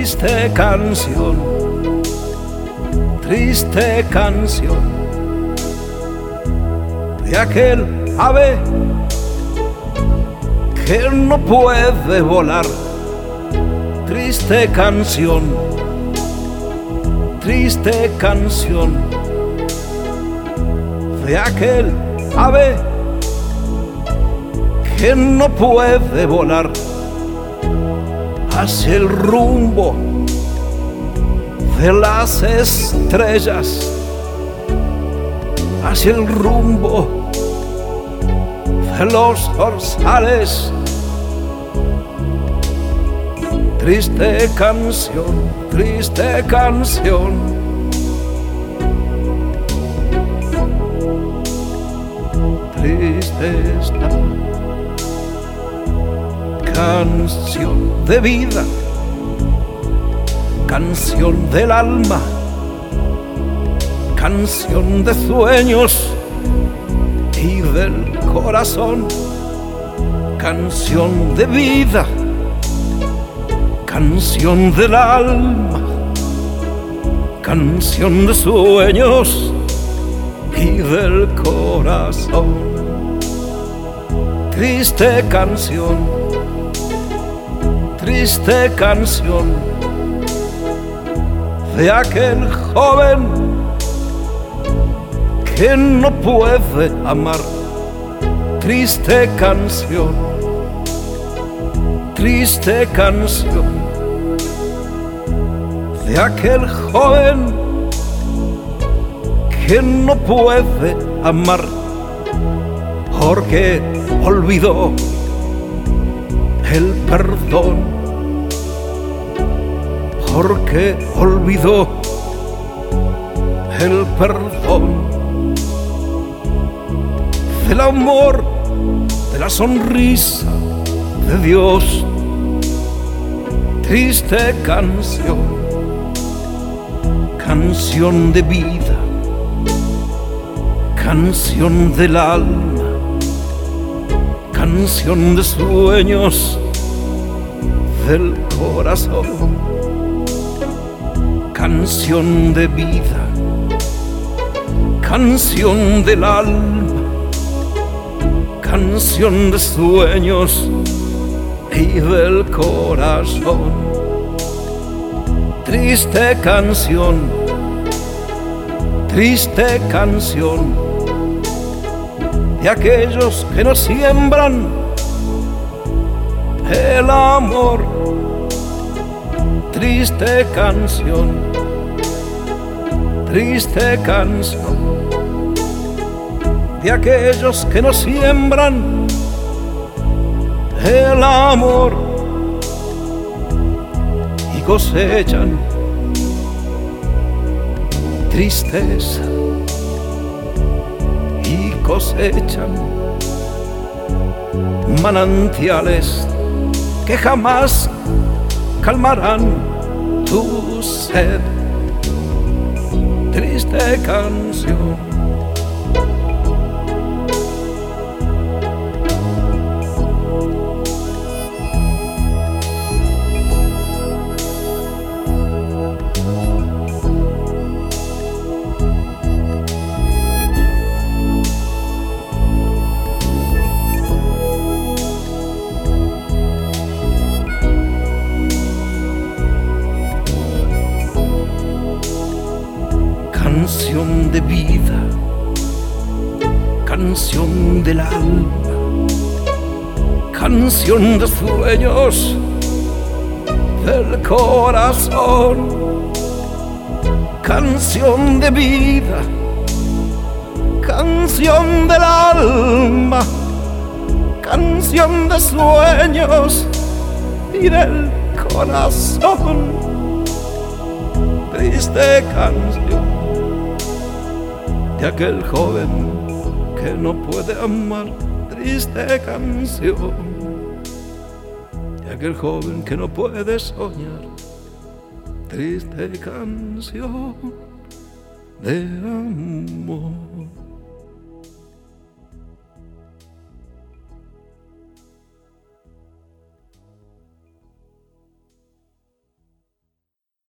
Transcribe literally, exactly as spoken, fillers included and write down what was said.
Triste canción, triste canción de aquel ave que no puede volar. Triste canción, triste canción de aquel ave que no puede volar hacia el rumbo de las estrellas, hacia el rumbo de los orzales. Triste canción, triste canción, triste esta canción de vida, canción del alma, canción de sueños y del corazón, canción de vida, canción del alma, canción de sueños y del corazón. Triste canción, triste canción de aquel joven que no puede amar. Triste canción, triste canción de aquel joven que no puede amar porque olvidó el perdón, porque olvidó el perdón del amor, de la sonrisa de Dios. Triste canción, canción de vida, canción del alma, canción de sueños del corazón, canción de vida, canción del alma, canción de sueños y del corazón. Triste canción, triste canción de aquellos que no siembran el amor. Triste canción, triste canción de aquellos que no siembran el amor y cosechan tristeza y cosechan manantiales que jamás calmarán tu sed. Triste canción, canción de vida, canción del alma, canción de sueños del corazón, canción de vida, canción del alma, canción de sueños y del corazón. Triste canción de aquel joven que no puede amar. Triste canción de aquel joven que no puede soñar. Triste canción de amor.